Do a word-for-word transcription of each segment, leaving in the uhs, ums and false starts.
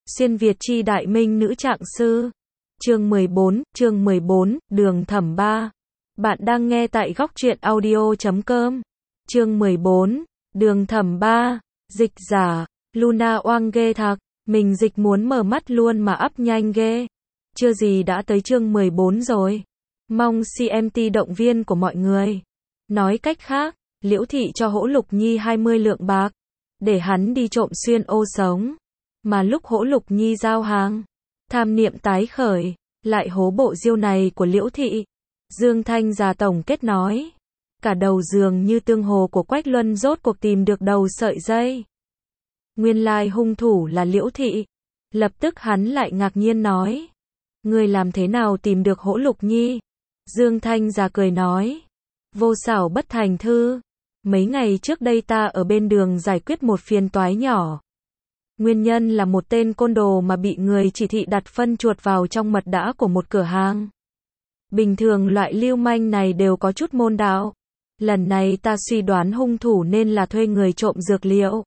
Xuyên Việt chi đại minh nữ trạng sư. Chương mười bốn, chương mười bốn, Đường Thẩm Ba. Bạn đang nghe tại góc truyện audio chấm com. Chương mười bốn, Đường Thẩm Ba. Dịch giả, Luna oang ghê thật, mình dịch muốn mở mắt luôn mà ắp nhanh ghê. Chưa gì đã tới chương mười bốn rồi. Mong xê em tê động viên của mọi người. Nói cách khác, Liễu Thị cho Hỗ Lục Nhi hai mươi lượng bạc, để hắn đi trộm xuyên ô sống. Mà lúc Hỗ Lục Nhi giao hàng, tham niệm tái khởi, lại hố bộ diêu này của Liễu Thị. Dương Thanh già tổng kết nói. Cả đầu giường như tương hồ của Quách Luân rốt cuộc tìm được đầu sợi dây. Nguyên lai hung thủ là Liễu Thị. Lập tức hắn lại ngạc nhiên nói. Người làm thế nào tìm được Hỗ Lục Nhi? Dương Thanh già cười nói. Vô xảo bất thành thư. Mấy ngày trước đây ta ở bên đường giải quyết một phiền toái nhỏ. Nguyên nhân là một tên côn đồ mà bị người chỉ thị đặt phân chuột vào trong mật đã của một cửa hàng. Bình thường loại lưu manh này đều có chút môn đạo. Lần này ta suy đoán hung thủ nên là thuê người trộm dược liệu.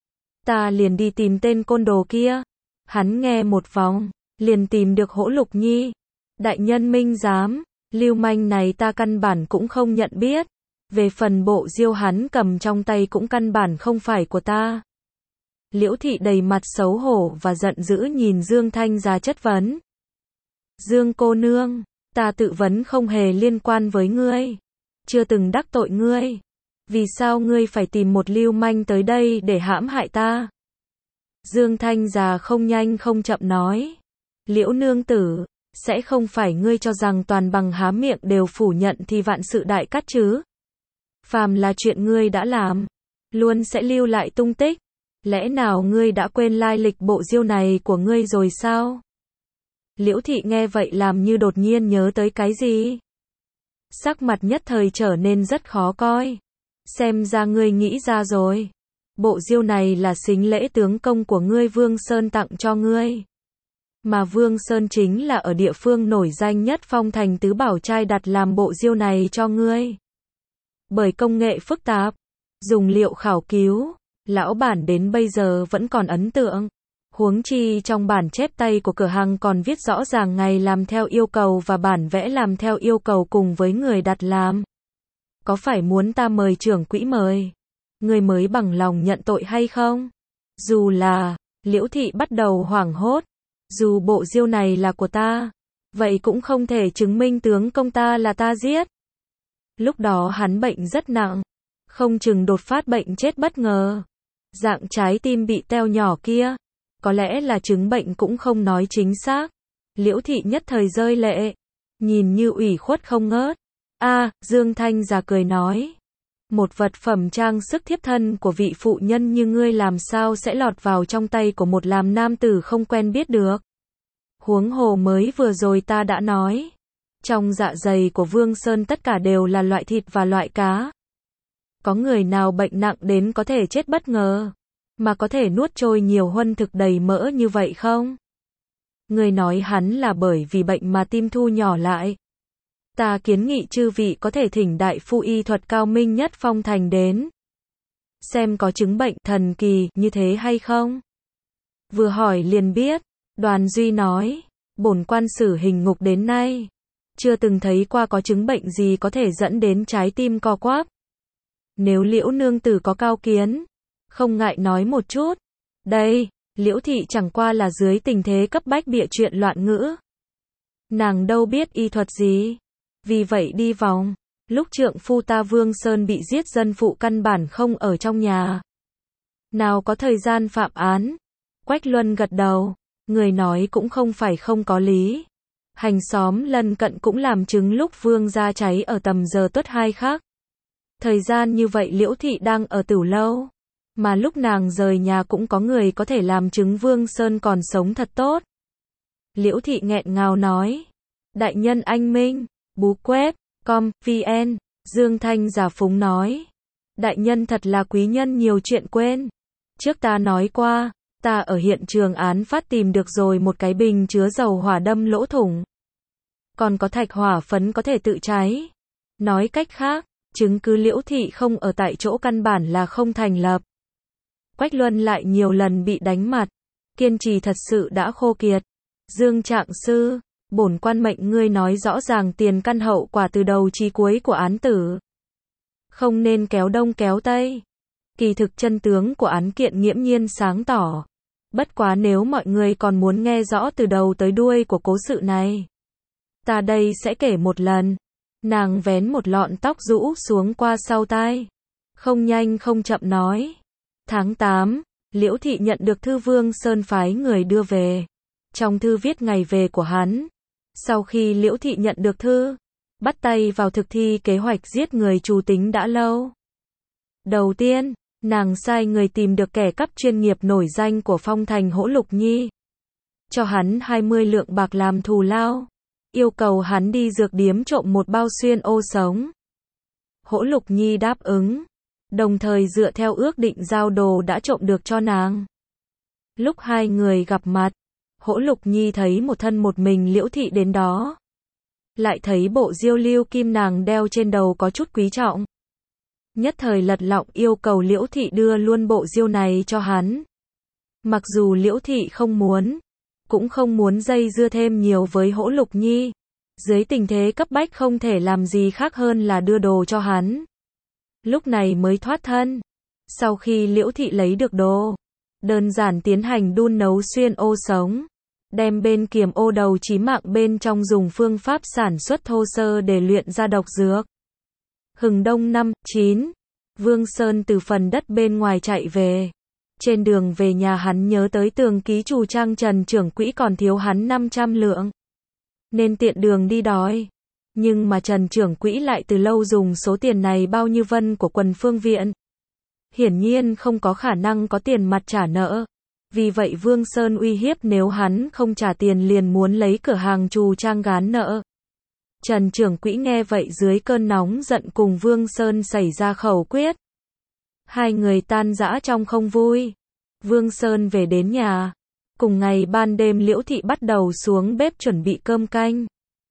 Ta liền đi tìm tên côn đồ kia. Hắn nghe một vòng, liền tìm được Hỗ Lục Nhi. Đại nhân minh giám, lưu manh này ta căn bản cũng không nhận biết. Về phần bộ diêu hắn cầm trong tay cũng căn bản không phải của ta. Liễu Thị đầy mặt xấu hổ và giận dữ nhìn Dương Thanh già chất vấn. Dương cô nương, ta tự vấn không hề liên quan với ngươi. Chưa từng đắc tội ngươi. Vì sao ngươi phải tìm một lưu manh tới đây để hãm hại ta? Dương Thanh già không nhanh không chậm nói. Liễu nương tử, sẽ không phải ngươi cho rằng toàn bằng há miệng đều phủ nhận thì vạn sự đại cát chứ? Phàm là chuyện ngươi đã làm, luôn sẽ lưu lại tung tích. Lẽ nào ngươi đã quên lai lịch bộ diêu này của ngươi rồi sao? Liễu Thị nghe vậy làm như đột nhiên nhớ tới cái gì. Sắc mặt nhất thời trở nên rất khó coi. Xem ra ngươi nghĩ ra rồi. Bộ diêu này là sính lễ tướng công của ngươi Vương Sơn tặng cho ngươi. Mà Vương Sơn chính là ở địa phương nổi danh nhất Phong Thành tứ bảo trai đặt làm bộ diêu này cho ngươi. Bởi công nghệ phức tạp, dùng liệu khảo cứu, lão bản đến bây giờ vẫn còn ấn tượng. Huống chi trong bản chép tay của cửa hàng còn viết rõ ràng ngày làm theo yêu cầu và bản vẽ làm theo yêu cầu cùng với người đặt làm. Có phải muốn ta mời trưởng quỹ mời? Người mới bằng lòng nhận tội hay không? Dù là, Liễu Thị bắt đầu hoảng hốt. Dù bộ diêu này là của ta, vậy cũng không thể chứng minh tướng công ta là ta giết. Lúc đó hắn bệnh rất nặng, không chừng đột phát bệnh chết bất ngờ. Dạng trái tim bị teo nhỏ kia, có lẽ là chứng bệnh cũng không nói chính xác. Liễu Thị nhất thời rơi lệ, nhìn như ủy khuất không ngớt. A, Dương Thanh già cười nói. Một vật phẩm trang sức thiếp thân của vị phụ nhân như ngươi làm sao sẽ lọt vào trong tay của một làm nam tử không quen biết được. Huống hồ mới vừa rồi ta đã nói. Trong dạ dày của Vương Sơn tất cả đều là loại thịt và loại cá. Có người nào bệnh nặng đến có thể chết bất ngờ, mà có thể nuốt trôi nhiều huân thực đầy mỡ như vậy không? Người nói hắn là bởi vì bệnh mà tim thu nhỏ lại. Ta kiến nghị chư vị có thể thỉnh đại phu y thuật cao minh nhất Phong Thành đến. Xem có chứng bệnh thần kỳ như thế hay không? Vừa hỏi liền biết, Đoàn Duy nói, bổn quan xử hình ngục đến nay, chưa từng thấy qua có chứng bệnh gì có thể dẫn đến trái tim co quắp. Nếu Liễu nương tử có cao kiến, không ngại nói một chút. Đây, Liễu Thị chẳng qua là dưới tình thế cấp bách bịa chuyện loạn ngữ. Nàng đâu biết y thuật gì. Vì vậy đi vòng, lúc trượng phu ta Vương Sơn bị giết dân phụ căn bản không ở trong nhà. Nào có thời gian phạm án. Quách Luân gật đầu, người nói cũng không phải không có lý. Hành xóm lân cận cũng làm chứng lúc Vương gia cháy ở tầm giờ tuất hai khác. Thời gian như vậy Liễu Thị đang ở Tửu Lâu, mà lúc nàng rời nhà cũng có người có thể làm chứng Vương Sơn còn sống thật tốt. Liễu Thị nghẹn ngào nói. Đại nhân anh minh, bú quép, com, vn, Dương Thanh giả phúng nói. Đại nhân thật là quý nhân nhiều chuyện quên. Trước ta nói qua, ta ở hiện trường án phát tìm được rồi một cái bình chứa dầu hỏa đâm lỗ thủng. Còn có thạch hỏa phấn có thể tự cháy. Nói cách khác, chứng cứ Liễu Thị không ở tại chỗ căn bản là không thành lập. Quách Luân lại nhiều lần bị đánh mặt. kiên trì thật sự đã khô kiệt. Dương Trạng Sư, bổn quan mệnh ngươi nói rõ ràng tiền căn hậu quả từ đầu chí cuối của án tử. Không nên kéo đông kéo tây. Kỳ thực chân tướng của án kiện nghiễm nhiên sáng tỏ. Bất quá nếu mọi người còn muốn nghe rõ từ đầu tới đuôi của cố sự này, ta đây sẽ kể một lần. Nàng vén một lọn tóc rũ xuống qua sau tai. Không nhanh không chậm nói. Tháng tám, Liễu Thị nhận được thư Vương Sơn phái người đưa về. Trong thư viết ngày về của hắn. Sau khi Liễu Thị nhận được thư, bắt tay vào thực thi kế hoạch giết người trù tính đã lâu. Đầu tiên, nàng sai người tìm được kẻ cắp chuyên nghiệp nổi danh của Phong Thành Hỗ Lục Nhi. Cho hắn hai mươi lượng bạc làm thù lao. Yêu cầu hắn đi dược điếm trộm một bao xuyên ô sống. Hỗ Lục Nhi đáp ứng. Đồng thời dựa theo ước định giao đồ đã trộm được cho nàng. Lúc hai người gặp mặt, Hỗ Lục Nhi thấy một thân một mình Liễu Thị đến đó. Lại thấy bộ diêu lưu kim nàng đeo trên đầu có chút quý trọng. Nhất thời lật lọng yêu cầu Liễu Thị đưa luôn bộ diêu này cho hắn. Mặc dù Liễu Thị không muốn, cũng không muốn dây dưa thêm nhiều với Hỗ Lục Nhi. Dưới tình thế cấp bách không thể làm gì khác hơn là đưa đồ cho hắn. Lúc này mới thoát thân. Sau khi Liễu Thị lấy được đồ, đơn giản tiến hành đun nấu xuyên ô sống. Đem bên kiềm ô đầu chí mạng bên trong dùng phương pháp sản xuất thô sơ để luyện ra độc dược. Hừng đông năm chín, Vương Sơn từ phần đất bên ngoài chạy về. Trên đường về nhà hắn nhớ tới tường ký chủ trang Trần trưởng quỹ còn thiếu hắn năm trăm lượng. Nên tiện đường đi đòi. Nhưng mà Trần trưởng quỹ lại từ lâu dùng số tiền này bao như vân của quần phương viện. Hiển nhiên không có khả năng có tiền mặt trả nợ. Vì vậy Vương Sơn uy hiếp nếu hắn không trả tiền liền muốn lấy cửa hàng trù trang gán nợ. Trần trưởng quỹ nghe vậy dưới cơn nóng giận cùng Vương Sơn xảy ra khẩu quyết. Hai người tan rã trong không vui. Vương Sơn về đến nhà. Cùng ngày ban đêm Liễu Thị bắt đầu xuống bếp chuẩn bị cơm canh.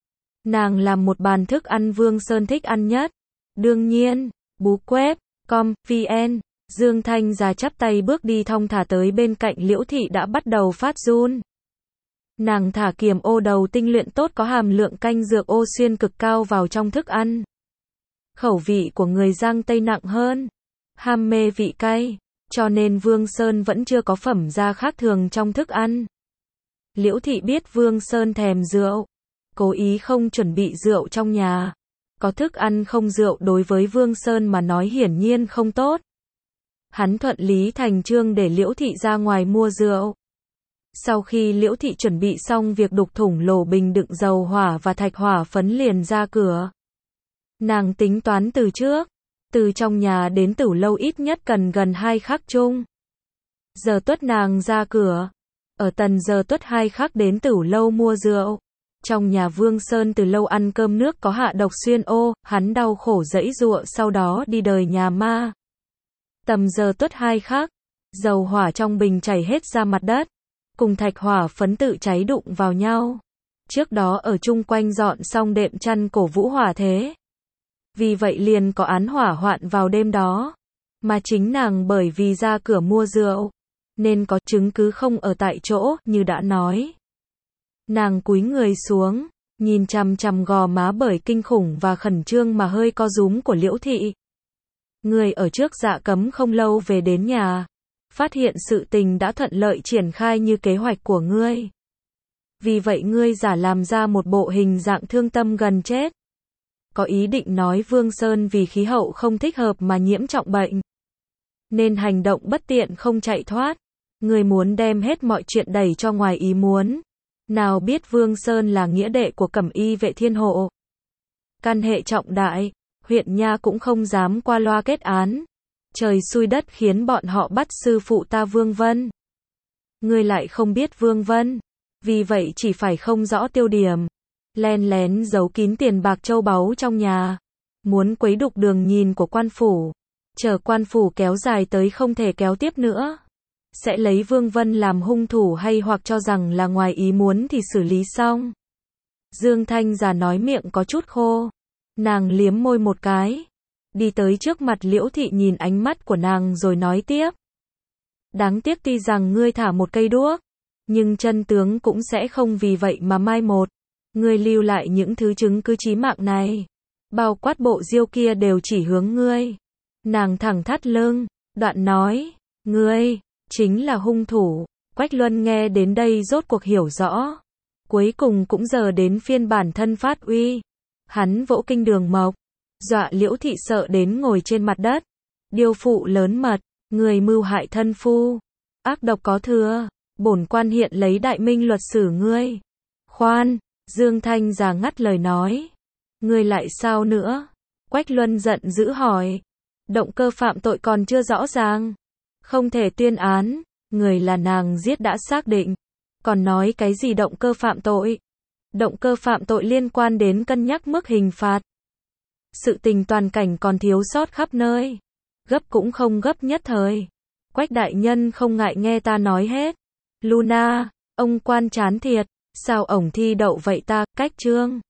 Nàng làm một bàn thức ăn Vương Sơn thích ăn nhất. Đương nhiên, bú quép, com, vn. Dương Thanh già chắp tay bước đi thong thả tới bên cạnh Liễu Thị đã bắt đầu phát run. Nàng thả kiềm ô đầu tinh luyện tốt có hàm lượng canh dược ô xuyên cực cao vào trong thức ăn. Khẩu vị của người Giang Tây nặng hơn, ham mê vị cay, cho nên Vương Sơn vẫn chưa có phẩm gia khác thường trong thức ăn. Liễu Thị biết Vương Sơn thèm rượu, cố ý không chuẩn bị rượu trong nhà. Có thức ăn không rượu đối với Vương Sơn mà nói hiển nhiên không tốt. Hắn thuận lý thành chương để Liễu Thị ra ngoài mua rượu. Sau khi Liễu Thị chuẩn bị xong việc đục thủng lỗ bình đựng dầu hỏa và thạch hỏa phấn liền ra cửa. Nàng tính toán từ trước, từ trong nhà đến Tử Lâu ít nhất cần gần hai khắc chung. Giờ tuất nàng ra cửa, ở tần giờ tuất hai khắc đến Tử Lâu mua rượu. Trong nhà Vương Sơn từ lâu ăn cơm nước có hạ độc xuyên ô, hắn đau khổ giãy giụa sau đó đi đời nhà ma. Tầm giờ tuất hai khắc, dầu hỏa trong bình chảy hết ra mặt đất, cùng thạch hỏa phấn tự cháy đụng vào nhau. Trước đó ở chung quanh dọn xong đệm chăn cổ vũ hỏa thế. Vì vậy liền có án hỏa hoạn vào đêm đó. Mà chính nàng bởi vì ra cửa mua rượu, nên có chứng cứ không ở tại chỗ, như đã nói. Nàng cúi người xuống, nhìn chằm chằm gò má bởi kinh khủng và khẩn trương mà hơi co rúm của Liễu Thị. Người ở trước Dạ Cấm không lâu về đến nhà, phát hiện sự tình đã thuận lợi triển khai như kế hoạch của ngươi. Vì vậy ngươi giả làm ra một bộ hình dạng thương tâm gần chết. Có ý định nói Vương Sơn vì khí hậu không thích hợp mà nhiễm trọng bệnh, nên hành động bất tiện không chạy thoát. Ngươi muốn đem hết mọi chuyện đẩy cho ngoài ý muốn. Nào biết Vương Sơn là nghĩa đệ của Cẩm Y vệ thiên hộ. Căn hệ trọng đại, huyện nha cũng không dám qua loa kết án. Trời xui đất khiến bọn họ bắt sư phụ ta Vương Vân. Ngươi lại không biết Vương Vân, vì vậy chỉ phải không rõ tiêu điểm, len lén giấu kín tiền bạc châu báu trong nhà, muốn quấy đục đường nhìn của quan phủ, chờ quan phủ kéo dài tới không thể kéo tiếp nữa, sẽ lấy Vương Vân làm hung thủ hay hoặc cho rằng là ngoài ý muốn thì xử lý xong. Dương Thanh già nói miệng có chút khô, nàng liếm môi một cái, đi tới trước mặt Liễu Thị nhìn ánh mắt của nàng rồi nói tiếp. Đáng tiếc tuy rằng ngươi thả một cây đuốc, nhưng chân tướng cũng sẽ không vì vậy mà mai một. Ngươi lưu lại những thứ chứng cứ chí mạng này, bao quát bộ diêu kia đều chỉ hướng ngươi. Nàng thẳng thắt lưng, đoạn nói, ngươi, chính là hung thủ. Quách Luân nghe đến đây rốt cuộc hiểu rõ. Cuối cùng cũng giờ đến phiên bản thân phát uy. Hắn vỗ kinh Đường Mộc, dọa Liễu Thị sợ đến ngồi trên mặt đất. Điêu phụ lớn mật, người mưu hại thân phu, ác độc có thừa, bổn quan hiện lấy đại minh luật xử ngươi. Khoan, Dương Thanh già ngắt lời nói. Ngươi lại sao nữa? Quách Luân giận dữ hỏi. Động cơ phạm tội còn chưa rõ ràng, không thể tuyên án, người là nàng giết đã xác định. Còn nói cái gì động cơ phạm tội? Động cơ phạm tội liên quan đến cân nhắc mức hình phạt. Sự tình toàn cảnh còn thiếu sót khắp nơi. Gấp cũng không gấp nhất thời. Quách đại nhân không ngại nghe ta nói hết. Luna, ông quan chán thiệt, sao ổng thi đậu vậy ta, cách trương.